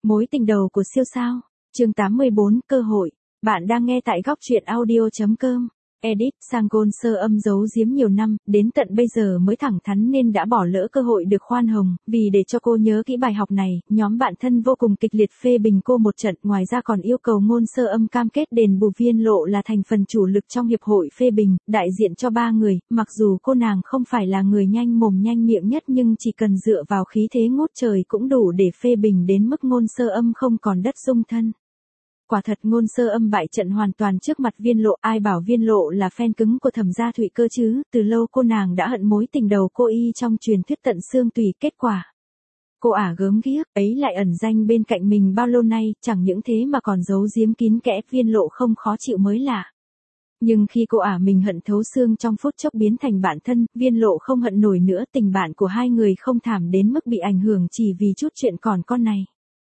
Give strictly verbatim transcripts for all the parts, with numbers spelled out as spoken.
Mối tình đầu của siêu sao. Chương tám mươi bốn, cơ hội. Bạn đang nghe tại góc truyện audio chấm com. Edit, Sang Gôn Sơ Âm giấu giếm nhiều năm, đến tận bây giờ mới thẳng thắn nên đã bỏ lỡ cơ hội được khoan hồng, vì để cho cô nhớ kỹ bài học này, nhóm bạn thân vô cùng kịch liệt phê bình cô một trận, ngoài ra còn yêu cầu Ngôn Sơ Âm cam kết đền bù Viên Lộ là thành phần chủ lực trong hiệp hội phê bình, đại diện cho ba người, mặc dù cô nàng không phải là người nhanh mồm nhanh miệng nhất nhưng chỉ cần dựa vào khí thế ngút trời cũng đủ để phê bình đến mức Ngôn Sơ Âm không còn đất dung thân. Quả thật Ngôn Sơ Âm bại trận hoàn toàn trước mặt Viên Lộ, ai bảo Viên Lộ là fan cứng của Thẩm Gia Thụy cơ chứ, từ lâu cô nàng đã hận mối tình đầu cô y trong truyền thuyết tận xương tùy, kết quả. Cô ả gớm ghiếc, ấy lại ẩn danh bên cạnh mình bao lâu nay, chẳng những thế mà còn giấu giếm kín kẽ, Viên Lộ không khó chịu mới lạ. Nhưng khi cô ả mình hận thấu xương trong phút chốc biến thành bạn thân, Viên Lộ không hận nổi nữa, tình bạn của hai người không thảm đến mức bị ảnh hưởng chỉ vì chút chuyện còn con này.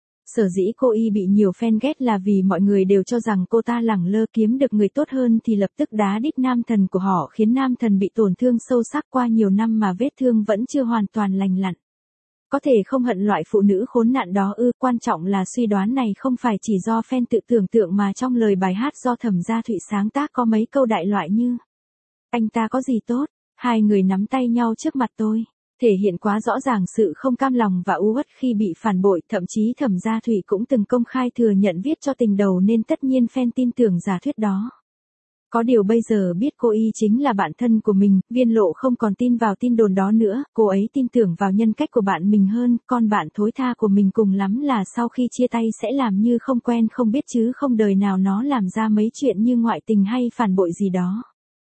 Sở dĩ cô y bị nhiều fan ghét là vì mọi người đều cho rằng cô ta lẳng lơ kiếm được người tốt hơn thì lập tức đá đít nam thần của họ, khiến nam thần bị tổn thương sâu sắc qua nhiều năm mà vết thương vẫn chưa hoàn toàn lành lặn. Có thể không hận loại phụ nữ khốn nạn đó ư, quan trọng là suy đoán này không phải chỉ do fan tự tưởng tượng mà trong lời bài hát do Thẩm Gia Thụy sáng tác có mấy câu đại loại như: anh ta có gì tốt, hai người nắm tay nhau trước mặt tôi. Thể hiện quá rõ ràng sự không cam lòng và u uất khi bị phản bội, thậm chí Thẩm Gia Thụy cũng từng công khai thừa nhận viết cho tình đầu nên tất nhiên fan tin tưởng giả thuyết đó. Có điều bây giờ biết cô y chính là bạn thân của mình, Viên Lộ không còn tin vào tin đồn đó nữa, cô ấy tin tưởng vào nhân cách của bạn mình hơn, con bạn thối tha của mình cùng lắm là sau khi chia tay sẽ làm như không quen không biết chứ không đời nào nó làm ra mấy chuyện như ngoại tình hay phản bội gì đó.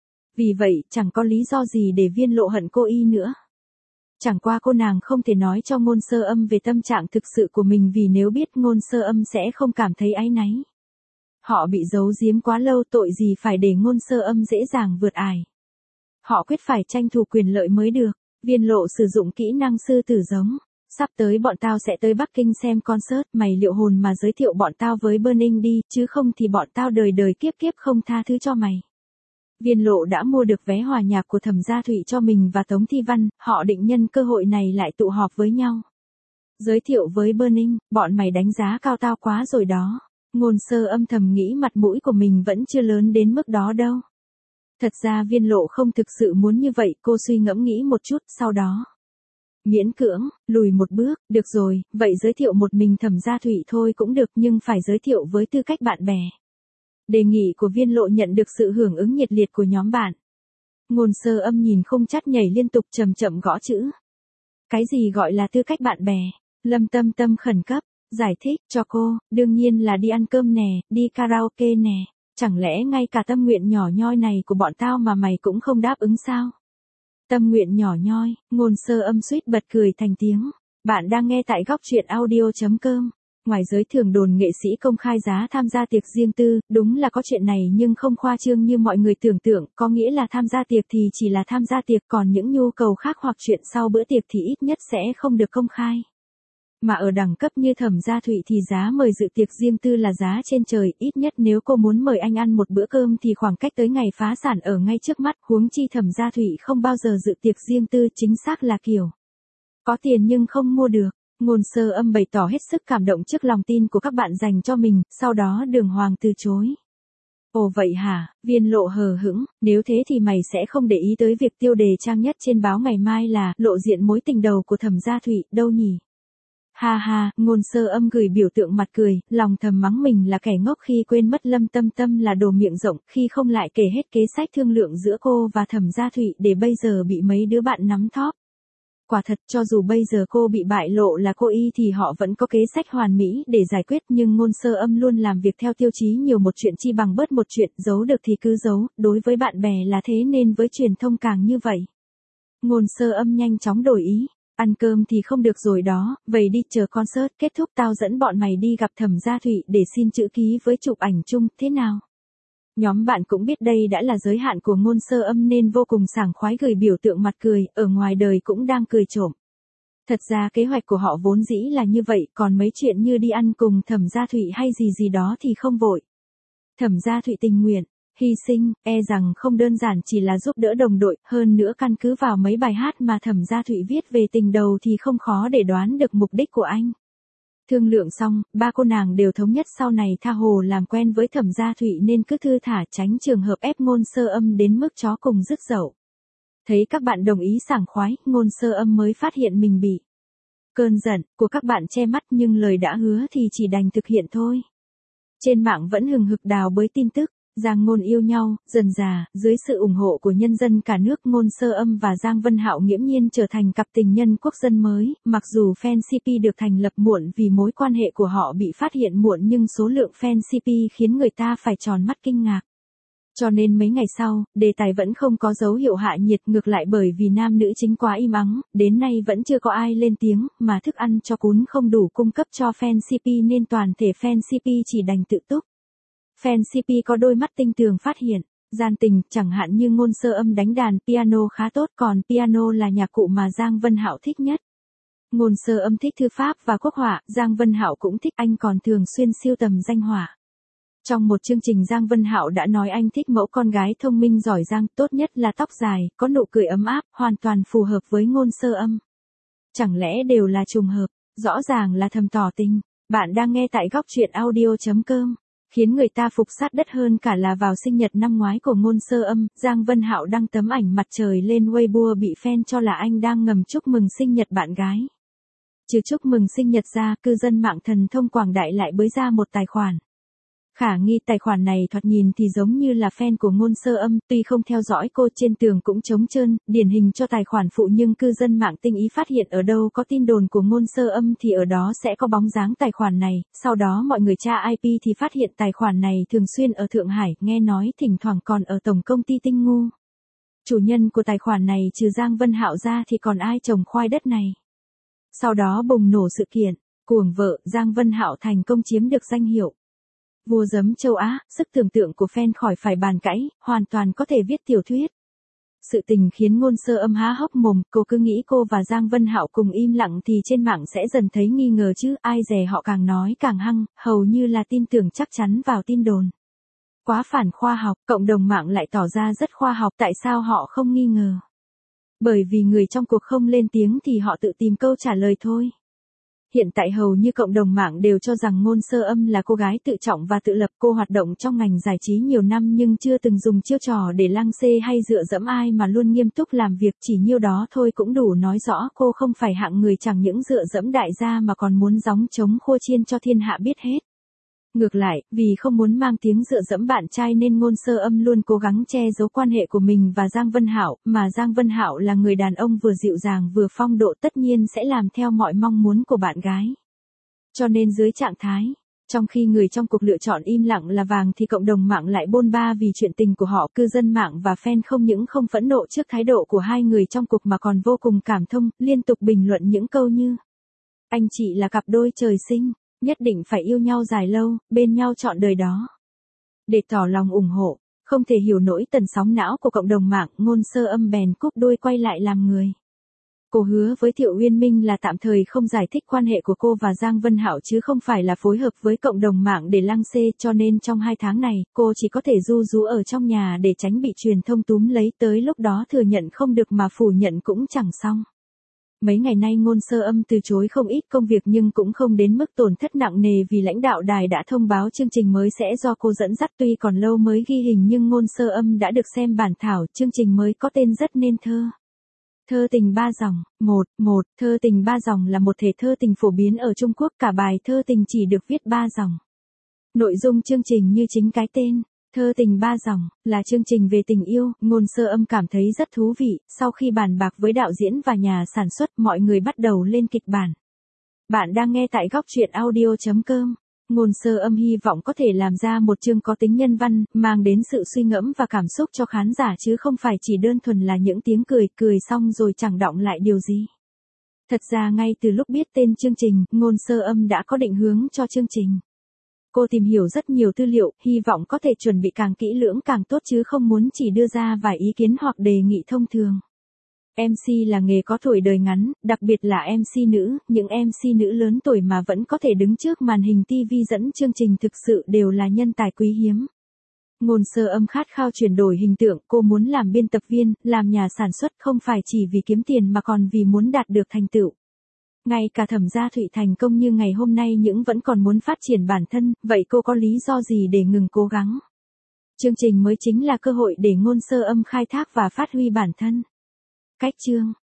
Vì vậy, chẳng có lý do gì để Viên Lộ hận cô y nữa. Chẳng qua cô nàng không thể nói cho Ngôn Sơ Âm về tâm trạng thực sự của mình vì nếu biết Ngôn Sơ Âm sẽ không cảm thấy áy náy. Họ bị giấu giếm quá lâu, tội gì phải để Ngôn Sơ Âm dễ dàng vượt ải. Họ quyết phải tranh thủ quyền lợi mới được. Viên Lộ sử dụng kỹ năng sư tử giống. Sắp tới bọn tao sẽ tới Bắc Kinh xem concert, mày liệu hồn mà giới thiệu bọn tao với Burning đi, chứ không thì bọn tao đời đời kiếp kiếp không tha thứ cho mày. Viên Lộ đã mua được vé hòa nhạc của Thẩm Gia Thụy cho mình và Tống Thi Văn, họ định nhân cơ hội này lại tụ họp với nhau. Giới thiệu với Burning, bọn mày đánh giá cao tao quá rồi đó. Ngôn Sơ Âm thầm nghĩ mặt mũi của mình vẫn chưa lớn đến mức đó đâu. Thật ra Viên Lộ không thực sự muốn như vậy, cô suy ngẫm nghĩ một chút, sau đó miễn cưỡng, lùi một bước, được rồi, vậy giới thiệu một mình Thẩm Gia Thụy thôi cũng được nhưng phải giới thiệu với tư cách bạn bè. Đề nghị của Viên Lộ nhận được sự hưởng ứng nhiệt liệt của nhóm bạn. Ngôn Sơ Âm nhìn không chắt nhảy liên tục chậm chậm gõ chữ. Cái gì gọi là tư cách bạn bè? Lâm Tâm Tâm khẩn cấp, giải thích cho cô, đương nhiên là đi ăn cơm nè, đi karaoke nè, chẳng lẽ ngay cả tâm nguyện nhỏ nhoi này của bọn tao mà mày cũng không đáp ứng sao? Tâm nguyện nhỏ nhoi, Ngôn Sơ Âm suýt bật cười thành tiếng. Bạn đang nghe tại góc truyện audio chấm com. Ngoài giới thường đồn nghệ sĩ công khai giá tham gia tiệc riêng tư, đúng là có chuyện này nhưng không khoa trương như mọi người tưởng tượng, có nghĩa là tham gia tiệc thì chỉ là tham gia tiệc, còn những nhu cầu khác hoặc chuyện sau bữa tiệc thì ít nhất sẽ không được công khai. Mà ở đẳng cấp như Thẩm Gia Thụy thì giá mời dự tiệc riêng tư là giá trên trời, ít nhất nếu cô muốn mời anh ăn một bữa cơm thì khoảng cách tới ngày phá sản ở ngay trước mắt, huống chi Thẩm Gia Thụy không bao giờ dự tiệc riêng tư, chính xác là kiểu có tiền nhưng không mua được. Ngôn Sơ Âm bày tỏ hết sức cảm động trước lòng tin của các bạn dành cho mình, sau đó đường hoàng từ chối. Ồ vậy hả, Viên Lộ hờ hững, nếu thế thì mày sẽ không để ý tới việc tiêu đề trang nhất trên báo ngày mai là lộ diện mối tình đầu của Thẩm Gia Thụy, đâu nhỉ? Ha ha, Ngôn Sơ Âm gửi biểu tượng mặt cười, lòng thầm mắng mình là kẻ ngốc khi quên mất Lâm Tâm Tâm là đồ miệng rộng, khi không lại kể hết kế sách thương lượng giữa cô và Thẩm Gia Thụy để bây giờ bị mấy đứa bạn nắm thóp. Quả thật cho dù bây giờ cô bị bại lộ là cô y thì họ vẫn có kế sách hoàn mỹ để giải quyết, nhưng Ngôn Sơ Âm luôn làm việc theo tiêu chí nhiều một chuyện chi bằng bớt một chuyện, giấu được thì cứ giấu, đối với bạn bè là thế nên với truyền thông càng như vậy. Ngôn Sơ Âm nhanh chóng đổi ý, ăn cơm thì không được rồi đó, vậy đi chờ concert kết thúc tao dẫn bọn mày đi gặp Thẩm Gia Thụy để xin chữ ký với chụp ảnh chung, thế nào? Nhóm bạn cũng biết đây đã là giới hạn của Ngôn Sơ Âm nên vô cùng sảng khoái gửi biểu tượng mặt cười, ở ngoài đời cũng đang cười trộm. Thật ra kế hoạch của họ vốn dĩ là như vậy, còn mấy chuyện như đi ăn cùng Thẩm Gia Thụy hay gì gì đó thì không vội. Thẩm Gia Thụy tình nguyện, hy sinh, e rằng không đơn giản chỉ là giúp đỡ đồng đội, hơn nữa căn cứ vào mấy bài hát mà Thẩm Gia Thụy viết về tình đầu thì không khó để đoán được mục đích của anh. Thương lượng xong, ba cô nàng đều thống nhất sau này tha hồ làm quen với Thẩm Gia Thụy nên cứ thư thả tránh trường hợp ép Ngôn Sơ Âm đến mức chó cùng rứt dậu. Thấy các bạn đồng ý sảng khoái, Ngôn Sơ Âm mới phát hiện mình bị cơn giận của các bạn che mắt nhưng lời đã hứa thì chỉ đành thực hiện thôi. Trên mạng vẫn hừng hực đào bới tin tức, Giang Ngôn yêu nhau, dần dà, dưới sự ủng hộ của nhân dân cả nước, Ngôn Sơ Âm và Giang Vân Hạo nghiễm nhiên trở thành cặp tình nhân quốc dân mới, mặc dù fan xê pê được thành lập muộn vì mối quan hệ của họ bị phát hiện muộn nhưng số lượng fan xê pê khiến người ta phải tròn mắt kinh ngạc. Cho nên mấy ngày sau, đề tài vẫn không có dấu hiệu hạ nhiệt, ngược lại bởi vì nam nữ chính quá im ắng, đến nay vẫn chưa có ai lên tiếng, mà thức ăn cho cún không đủ cung cấp cho fan xê pê nên toàn thể fan xê pê chỉ đành tự túc. Fan xê pê có đôi mắt tinh tường phát hiện gian tình, chẳng hạn như Ngôn Sơ Âm đánh đàn piano khá tốt, còn piano là nhạc cụ mà Giang Vân Hạo thích nhất. Ngôn Sơ Âm thích thư pháp và quốc họa, Giang Vân Hạo cũng thích, anh còn thường xuyên sưu tầm danh họa. Trong một chương trình Giang Vân Hạo đã nói anh thích mẫu con gái thông minh giỏi giang, tốt nhất là tóc dài, có nụ cười ấm áp, hoàn toàn phù hợp với Ngôn Sơ Âm. Chẳng lẽ đều là trùng hợp, rõ ràng là thầm tỏ tình. Bạn đang nghe tại góc truyện audio chấm com. Khiến người ta phục sát đất hơn cả là vào sinh nhật năm ngoái của Ngôn Sơ Âm, Giang Vân Hạo đăng tấm ảnh mặt trời lên Weibo bị fan cho là anh đang ngầm chúc mừng sinh nhật bạn gái. Trừ chúc mừng sinh nhật ra, cư dân mạng thần thông quảng đại lại bới ra một tài khoản. Khả nghi tài khoản này thoạt nhìn thì giống như là fan của Ngôn Sơ Âm, tuy không theo dõi cô, trên tường cũng trống trơn, điển hình cho tài khoản phụ, nhưng cư dân mạng tinh ý phát hiện ở đâu có tin đồn của Ngôn Sơ Âm thì ở đó sẽ có bóng dáng tài khoản này, sau đó mọi người tra i pê thì phát hiện tài khoản này thường xuyên ở Thượng Hải, nghe nói thỉnh thoảng còn ở tổng công ty Tinh Ngu. Chủ nhân của tài khoản này trừ Giang Vân Hạo ra thì còn ai trồng khoai đất này. Sau đó bùng nổ sự kiện, cuồng vợ, Giang Vân Hạo thành công chiếm được danh hiệu vua giấm châu Á, sức tưởng tượng của fan khỏi phải bàn cãi, hoàn toàn có thể viết tiểu thuyết. Sự tình khiến Ngôn Sơ Âm há hốc mồm, cô cứ nghĩ cô và Giang Vân Hạo cùng im lặng thì trên mạng sẽ dần thấy nghi ngờ chứ, ai dè họ càng nói càng hăng, hầu như là tin tưởng chắc chắn vào tin đồn. Quá phản khoa học, cộng đồng mạng lại tỏ ra rất khoa học, tại sao họ không nghi ngờ? Bởi vì người trong cuộc không lên tiếng thì họ tự tìm câu trả lời thôi. Hiện tại hầu như cộng đồng mạng đều cho rằng Ngôn Sơ Âm là cô gái tự trọng và tự lập, cô hoạt động trong ngành giải trí nhiều năm nhưng chưa từng dùng chiêu trò để lăng xê hay dựa dẫm ai mà luôn nghiêm túc làm việc, chỉ nhiêu đó thôi cũng đủ nói rõ cô không phải hạng người chẳng những dựa dẫm đại gia mà còn muốn gióng trống khua chiên cho thiên hạ biết hết. Ngược lại, vì không muốn mang tiếng dựa dẫm bạn trai nên Ngôn Sơ Âm luôn cố gắng che giấu quan hệ của mình và Giang Vân Hạo, mà Giang Vân Hạo là người đàn ông vừa dịu dàng vừa phong độ, tất nhiên sẽ làm theo mọi mong muốn của bạn gái. Cho nên dưới trạng thái, trong khi người trong cuộc lựa chọn im lặng là vàng thì cộng đồng mạng lại bôn ba vì chuyện tình của họ, cư dân mạng và fan không những không phẫn nộ trước thái độ của hai người trong cuộc mà còn vô cùng cảm thông, liên tục bình luận những câu như: anh chị là cặp đôi trời sinh, nhất định phải yêu nhau dài lâu, bên nhau trọn đời đó. Để tỏ lòng ủng hộ, không thể hiểu nổi tần sóng não của cộng đồng mạng, Ngôn Sơ Âm bèn cúp đuôi quay lại làm người. Cô hứa với Thiệu Uyên Minh là tạm thời không giải thích quan hệ của cô và Giang Vân Hạo chứ không phải là phối hợp với cộng đồng mạng để lăng xê, cho nên trong hai tháng này, cô chỉ có thể ru rú ở trong nhà để tránh bị truyền thông túm lấy, tới lúc đó thừa nhận không được mà phủ nhận cũng chẳng xong. Mấy ngày nay Ngôn Sơ Âm từ chối không ít công việc nhưng cũng không đến mức tổn thất nặng nề vì lãnh đạo đài đã thông báo chương trình mới sẽ do cô dẫn dắt, tuy còn lâu mới ghi hình nhưng Ngôn Sơ Âm đã được xem bản thảo, chương trình mới có tên rất nên thơ. Thơ tình ba dòng. một. một. Thơ tình ba dòng là một thể thơ tình phổ biến ở Trung Quốc, cả bài thơ tình chỉ được viết ba dòng. Nội dung chương trình như chính cái tên, Thơ tình ba dòng, là chương trình về tình yêu. Ngôn Sơ Âm cảm thấy rất thú vị, sau khi bàn bạc với đạo diễn và nhà sản xuất, mọi người bắt đầu lên kịch bản. Bạn đang nghe tại góc truyện audio chấm com. Ngôn Sơ Âm hy vọng có thể làm ra một chương có tính nhân văn, mang đến sự suy ngẫm và cảm xúc cho khán giả chứ không phải chỉ đơn thuần là những tiếng cười, cười xong rồi chẳng đọng lại điều gì. Thật ra ngay từ lúc biết tên chương trình, Ngôn Sơ Âm đã có định hướng cho chương trình. Cô tìm hiểu rất nhiều tư liệu, hy vọng có thể chuẩn bị càng kỹ lưỡng càng tốt chứ không muốn chỉ đưa ra vài ý kiến hoặc đề nghị thông thường. em xê là nghề có tuổi đời ngắn, đặc biệt là em xê nữ, những em xê nữ lớn tuổi mà vẫn có thể đứng trước màn hình ti vi dẫn chương trình thực sự đều là nhân tài quý hiếm. Ngôn Sơ Âm khát khao chuyển đổi hình tượng, cô muốn làm biên tập viên, làm nhà sản xuất không phải chỉ vì kiếm tiền mà còn vì muốn đạt được thành tựu. Ngay cả Thẩm Gia Thụy thành công như ngày hôm nay nhưng vẫn còn muốn phát triển bản thân, vậy cô có lý do gì để ngừng cố gắng? Chương trình mới chính là cơ hội để Ngôn Sơ Âm khai thác và phát huy bản thân. Cách chương